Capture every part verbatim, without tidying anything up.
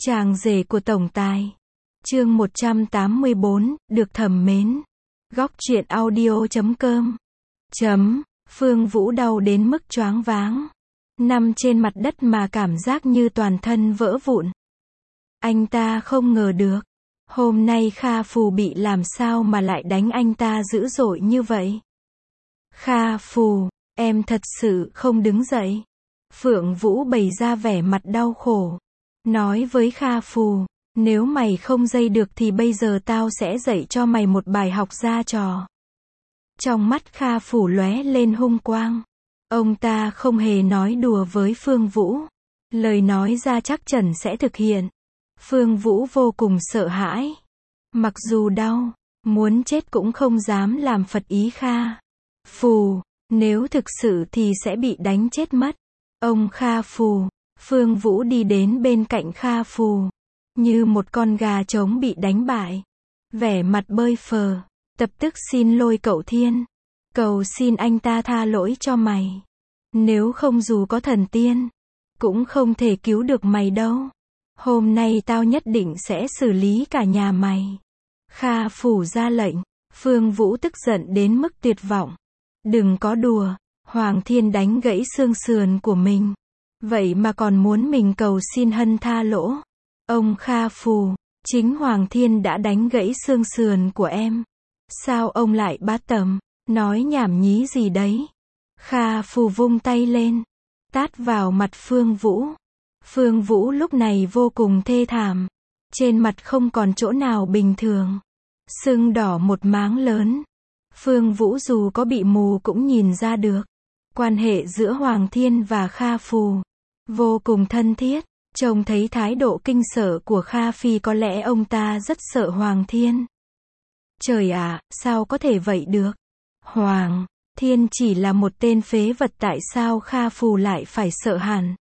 Chàng rể của tổng tài. Chương một trăm tám mươi bốn, được thầm mến. Góc truyện audio chấm com. Chấm, Phương Vũ đau đến mức choáng váng. Nằm trên mặt đất mà cảm giác như toàn thân vỡ vụn. Anh ta không ngờ được. Hôm nay Kha Phù bị làm sao mà lại đánh anh ta dữ dội như vậy. Kha Phù, em thật sự không đứng dậy. Phượng Vũ bày ra vẻ mặt đau khổ. Nói với Kha Phù, nếu mày không dây được thì bây giờ tao sẽ dạy cho mày một bài học ra trò. Trong mắt Kha Phù lóe lên hung quang. Ông ta không hề nói đùa với Phương Vũ. Lời nói ra chắc chắn sẽ thực hiện. Phương Vũ vô cùng sợ hãi. Mặc dù đau, muốn chết cũng không dám làm phật ý Kha Phù. Nếu thực sự thì sẽ bị đánh chết mất. Ông Kha Phù. Phương Vũ đi đến bên cạnh Kha Phù. Như một con gà trống bị đánh bại. Vẻ mặt bơi phờ. Tập tức xin lỗi cậu Thiên. Cầu xin anh ta tha lỗi cho mày. Nếu không dù có thần tiên, cũng không thể cứu được mày đâu. Hôm nay tao nhất định sẽ xử lý cả nhà mày. Kha Phù ra lệnh. Phương Vũ tức giận đến mức tuyệt vọng. Đừng có đùa. Hoàng Thiên đánh gãy xương sườn của mình. Vậy mà còn muốn mình cầu xin hân tha lỗ. Ông Kha Phù, chính Hoàng Thiên đã đánh gãy xương sườn của em. Sao ông lại bá tầm, nói nhảm nhí gì đấy. Kha Phù vung tay lên, tát vào mặt Phương Vũ. Phương Vũ lúc này vô cùng thê thảm. Trên mặt không còn chỗ nào bình thường. Sưng đỏ một máng lớn. Phương Vũ dù có bị mù cũng nhìn ra được. Quan hệ giữa Hoàng Thiên và Kha Phù vô cùng thân thiết. Trông thấy thái độ kinh sợ của Kha Phi có lẽ ông ta rất sợ Hoàng Thiên. Trời ạ, sao có thể vậy được? Hoàng Thiên chỉ là một tên phế vật, tại sao Kha Phù lại phải sợ hẳn?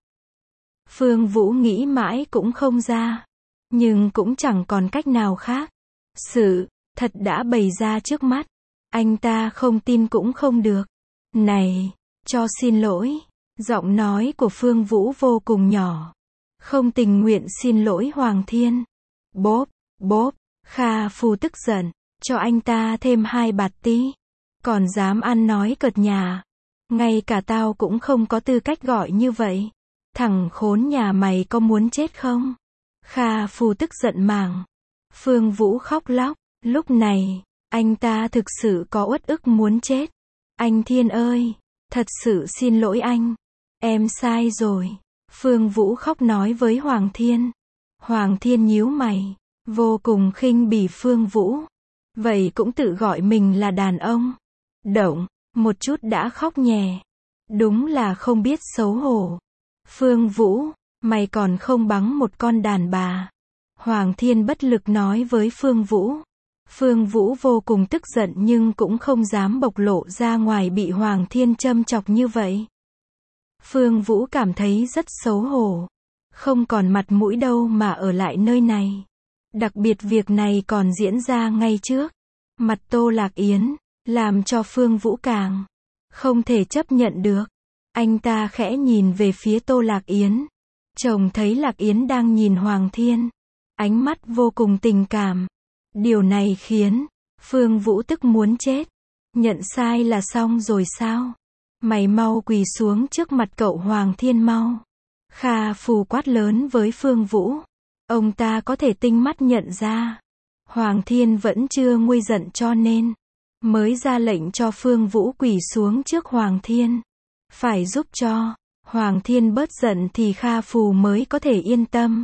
Phương Vũ nghĩ mãi cũng không ra. Nhưng cũng chẳng còn cách nào khác. Sự thật đã bày ra trước mắt. Anh ta không tin cũng không được. Này, cho xin lỗi. Giọng nói của Phương Vũ vô cùng nhỏ. Không tình nguyện xin lỗi Hoàng Thiên. Bốp, bốp, Kha Phù tức giận. Cho anh ta thêm hai bạt tí. Còn dám ăn nói cợt nhà. Ngay cả tao cũng không có tư cách gọi như vậy. Thằng khốn nhà mày có muốn chết không? Kha Phù tức giận màng. Phương Vũ khóc lóc. Lúc này, anh ta thực sự có uất ức muốn chết. Anh Thiên ơi, thật sự xin lỗi anh. Em sai rồi. Phương Vũ khóc nói với Hoàng Thiên. Hoàng Thiên nhíu mày, vô cùng khinh bỉ Phương Vũ. Vậy cũng tự gọi mình là đàn ông. Động, một chút đã khóc nhè. Đúng là không biết xấu hổ. Phương Vũ, mày còn không bằng một con đàn bà. Hoàng Thiên bất lực nói với Phương Vũ. Phương Vũ vô cùng tức giận nhưng cũng không dám bộc lộ ra ngoài bị Hoàng Thiên châm chọc như vậy. Phương Vũ cảm thấy rất xấu hổ. Không còn mặt mũi đâu mà ở lại nơi này. Đặc biệt việc này còn diễn ra ngay trước mặt Tô Lạc Yến, làm cho Phương Vũ càng không thể chấp nhận được. Anh ta khẽ nhìn về phía Tô Lạc Yến. Chồng thấy Lạc Yến đang nhìn Hoàng Thiên. Ánh mắt vô cùng tình cảm. Điều này khiến Phương Vũ tức muốn chết. Nhận sai là xong rồi sao? Mày mau quỳ xuống trước mặt cậu Hoàng Thiên mau. Kha Phù quát lớn với Phương Vũ. Ông ta có thể tinh mắt nhận ra. Hoàng Thiên vẫn chưa nguôi giận cho nên mới ra lệnh cho Phương Vũ quỳ xuống trước Hoàng Thiên. Phải giúp cho Hoàng Thiên bớt giận thì Kha Phù mới có thể yên tâm.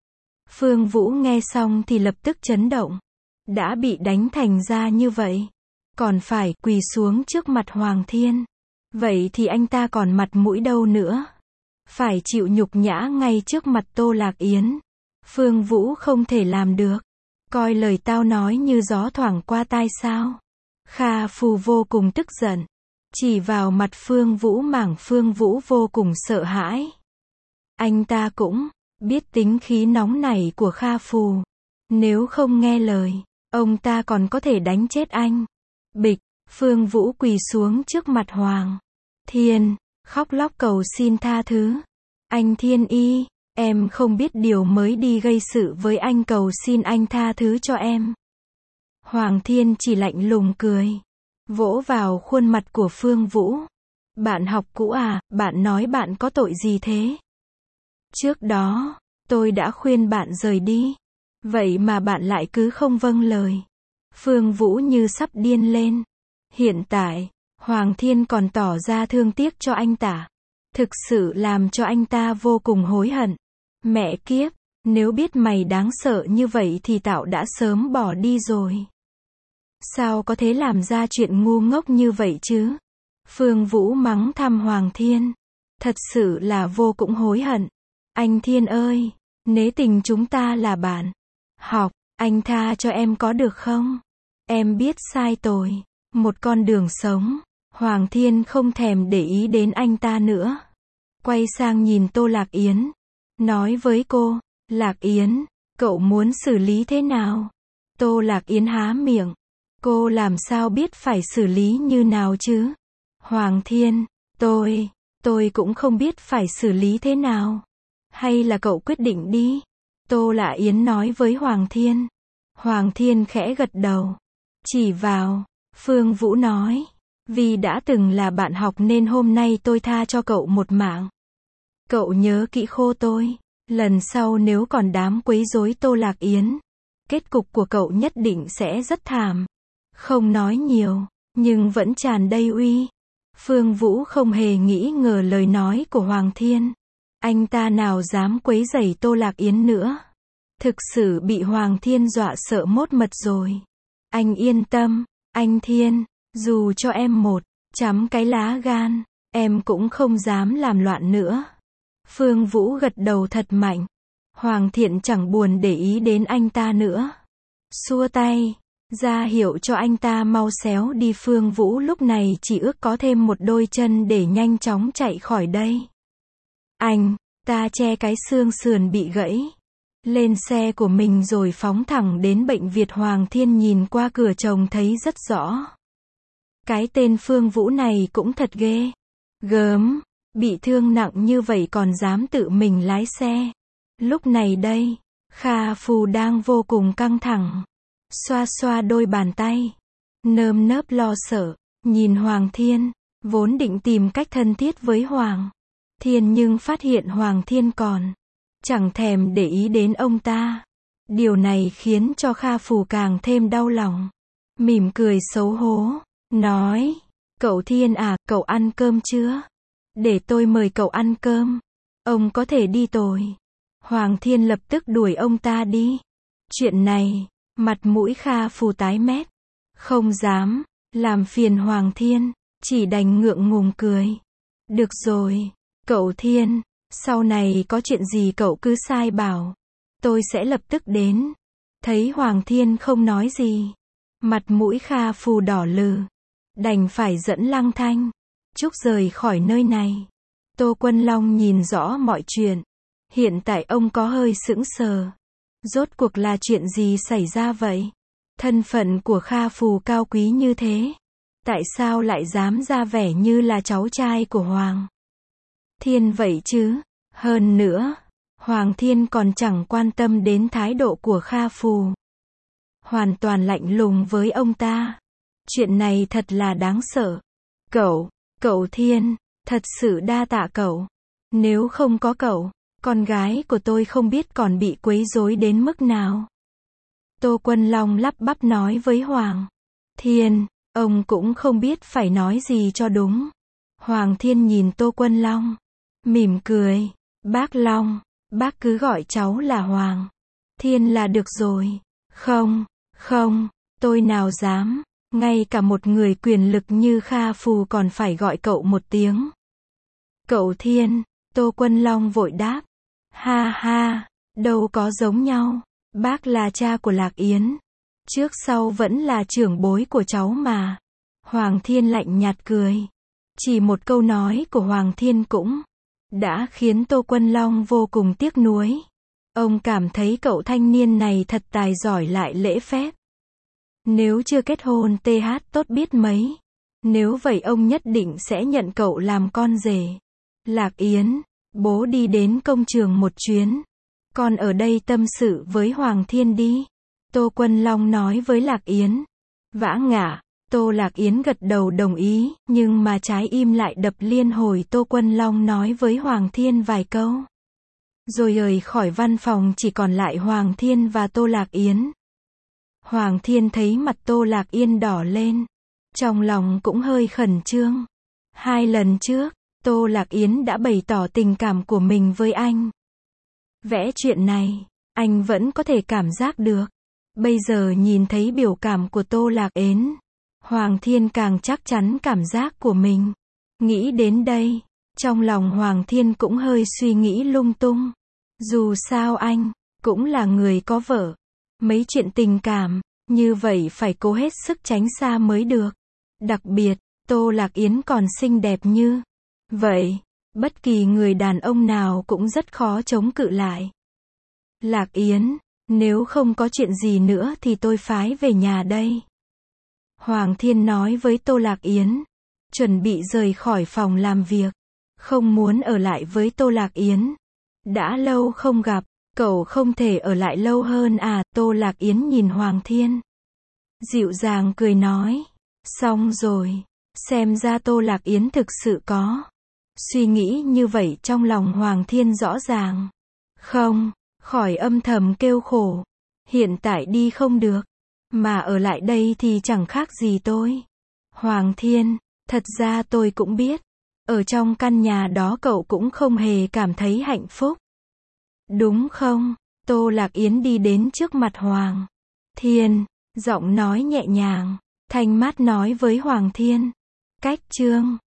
Phương Vũ nghe xong thì lập tức chấn động. Đã bị đánh thành ra như vậy, còn phải quỳ xuống trước mặt Hoàng Thiên. Vậy thì anh ta còn mặt mũi đâu nữa? Phải chịu nhục nhã ngay trước mặt Tô Lạc Yến. Phương Vũ không thể làm được. Coi lời tao nói như gió thoảng qua tai sao? Kha Phù vô cùng tức giận. Chỉ vào mặt Phương Vũ mảng Phương Vũ vô cùng sợ hãi. Anh ta cũng biết tính khí nóng nảy của Kha Phù. Nếu không nghe lời, ông ta còn có thể đánh chết anh. Bịch, Phương Vũ quỳ xuống trước mặt Hoàng Thiên, khóc lóc cầu xin tha thứ. Anh Thiên y, Em không biết điều mới đi gây sự với anh, cầu xin anh tha thứ cho em. Hoàng Thiên chỉ lạnh lùng cười, vỗ vào khuôn mặt của Phương Vũ. Bạn học cũ à, bạn nói bạn có tội gì thế? Trước đó, tôi đã khuyên bạn rời đi. Vậy mà bạn lại cứ không vâng lời. Phương Vũ như sắp điên lên. Hiện tại, Hoàng Thiên còn tỏ ra thương tiếc cho anh ta. Thực sự làm cho anh ta vô cùng hối hận. Mẹ kiếp, nếu biết mày đáng sợ như vậy thì tao đã sớm bỏ đi rồi. Sao có thể làm ra chuyện ngu ngốc như vậy chứ? Phương Vũ mắng thầm Hoàng Thiên. Thật sự là vô cùng hối hận. Anh Thiên ơi, nể tình chúng ta là bạn học, anh tha cho em có được không? Em biết sai rồi. Một con đường sống. Hoàng Thiên không thèm để ý đến anh ta nữa. Quay sang nhìn Tô Lạc Yến. Nói với cô, Lạc Yến, cậu muốn xử lý thế nào? Tô Lạc Yến há miệng. Cô làm sao biết phải xử lý như nào chứ? Hoàng Thiên, tôi, tôi cũng không biết phải xử lý thế nào. Hay là cậu quyết định đi? Tô Lạc Yến nói với Hoàng Thiên. Hoàng Thiên khẽ gật đầu. Chỉ vào, Phương Vũ nói. Vì đã từng là bạn học nên hôm nay tôi tha cho cậu một mạng. Cậu nhớ kỹ khô tôi. Lần sau nếu còn dám quấy rối Tô Lạc Yến, kết cục của cậu nhất định sẽ rất thảm. Không nói nhiều, nhưng vẫn tràn đầy uy. Phương Vũ không hề nghĩ ngờ lời nói của Hoàng Thiên. Anh ta nào dám quấy rầy Tô Lạc Yến nữa. Thực sự bị Hoàng Thiên dọa sợ mốt mật rồi. Anh yên tâm, anh Thiên, dù cho em một chấm cái lá gan, em cũng không dám làm loạn nữa. Phương Vũ gật đầu thật mạnh. Hoàng Thiện chẳng buồn để ý đến anh ta nữa. Xua tay, ra hiệu cho anh ta mau xéo đi. Phương Vũ lúc này chỉ ước có thêm một đôi chân để nhanh chóng chạy khỏi đây. Anh ta che cái xương sườn bị gãy. Lên xe của mình rồi phóng thẳng đến bệnh viện. Hoàng Thiên nhìn qua cửa trông thấy rất rõ. Cái tên Phương Vũ này cũng thật ghê. Gớm, bị thương nặng như vậy còn dám tự mình lái xe. Lúc này đây, Kha Phù đang vô cùng căng thẳng. Xoa xoa đôi bàn tay. Nơm nớp lo sợ, nhìn Hoàng Thiên, vốn định tìm cách thân thiết với Hoàng Thiên nhưng phát hiện Hoàng Thiên còn chẳng thèm để ý đến ông ta. Điều này khiến cho Kha Phù càng thêm đau lòng. Mỉm cười xấu hổ, nói, cậu Thiên à, cậu ăn cơm chưa? Để tôi mời cậu ăn cơm. Ông có thể đi rồi. Hoàng Thiên lập tức đuổi ông ta đi. Chuyện này, mặt mũi Kha Phù tái mét. Không dám làm phiền Hoàng Thiên, chỉ đành ngượng ngùng cười. Được rồi, cậu Thiên, sau này có chuyện gì cậu cứ sai bảo. Tôi sẽ lập tức đến. Thấy Hoàng Thiên không nói gì, mặt mũi Kha Phù đỏ lừ, đành phải dẫn Lăng Thanh Trúc rời khỏi nơi này. Tô Quân Long nhìn rõ mọi chuyện. Hiện tại ông có hơi sững sờ. Rốt cuộc là chuyện gì xảy ra vậy? Thân phận của Kha Phù cao quý như thế. Tại sao lại dám ra vẻ như là cháu trai của Hoàng Thiên vậy chứ? Hơn nữa, Hoàng Thiên còn chẳng quan tâm đến thái độ của Kha Phù. Hoàn toàn lạnh lùng với ông ta. Chuyện này thật là đáng sợ. Cậu, cậu Thiên, thật sự đa tạ cậu. Nếu không có cậu, con gái của tôi không biết còn bị quấy rối đến mức nào. Tô Quân Long lắp bắp nói với Hoàng Thiên. Ông cũng không biết phải nói gì cho đúng. Hoàng Thiên nhìn Tô Quân Long, mỉm cười. Bác Long, bác cứ gọi cháu là Hoàng Thiên là được rồi. Không, không, tôi nào dám. Ngay cả một người quyền lực như Kha Phù còn phải gọi cậu một tiếng cậu Thiên. Tô Quân Long vội đáp. Ha ha, đâu có giống nhau. Bác là cha của Lạc Yến. Trước sau vẫn là trưởng bối của cháu mà. Hoàng Thiên lạnh nhạt cười. Chỉ một câu nói của Hoàng Thiên cũng đã khiến Tô Quân Long vô cùng tiếc nuối. Ông cảm thấy cậu thanh niên này thật tài giỏi lại lễ phép. Nếu chưa kết hôn th tốt biết mấy. Nếu vậy ông nhất định sẽ nhận cậu làm con rể. Lạc Yến, Bố đi đến công trường một chuyến. Con ở đây tâm sự với Hoàng Thiên đi. Tô Quân Long nói với Lạc Yến. Vã ngả, Tô Lạc Yến gật đầu đồng ý, nhưng mà trái im lại đập liên hồi Tô Quân Long nói với Hoàng Thiên vài câu. Rồi rời khỏi văn phòng chỉ còn lại Hoàng Thiên và Tô Lạc Yến. Hoàng Thiên thấy mặt Tô Lạc Yên đỏ lên. Trong lòng cũng hơi khẩn trương. Hai lần trước, Tô Lạc Yến đã bày tỏ tình cảm của mình với anh. Vẽ chuyện này, anh vẫn có thể cảm giác được. Bây giờ nhìn thấy biểu cảm của Tô Lạc Yến, Hoàng Thiên càng chắc chắn cảm giác của mình. Nghĩ đến đây, trong lòng Hoàng Thiên cũng hơi suy nghĩ lung tung. Dù sao anh, cũng là người có vợ. Mấy chuyện tình cảm, như vậy phải cố hết sức tránh xa mới được. Đặc biệt, Tô Lạc Yến còn xinh đẹp như vậy, bất kỳ người đàn ông nào cũng rất khó chống cự lại. Lạc Yến, nếu không có chuyện gì nữa thì tôi phái về nhà đây. Hoàng Thiên nói với Tô Lạc Yến, chuẩn bị rời khỏi phòng làm việc, không muốn ở lại với Tô Lạc Yến. Đã lâu không gặp, cậu không thể ở lại lâu hơn à? Tô Lạc Yến nhìn Hoàng Thiên, dịu dàng cười nói. Xong rồi, xem ra Tô Lạc Yến thực sự có suy nghĩ như vậy trong lòng Hoàng Thiên rõ ràng. Không, khỏi âm thầm kêu khổ. Hiện tại đi không được, mà ở lại đây thì chẳng khác gì tôi. Hoàng Thiên, thật ra tôi cũng biết, ở trong căn nhà đó cậu cũng không hề cảm thấy hạnh phúc. Đúng không? Tô Lạc Yến đi đến trước mặt Hoàng Thiên, giọng nói nhẹ nhàng, thanh mát nói với Hoàng Thiên. Cách chương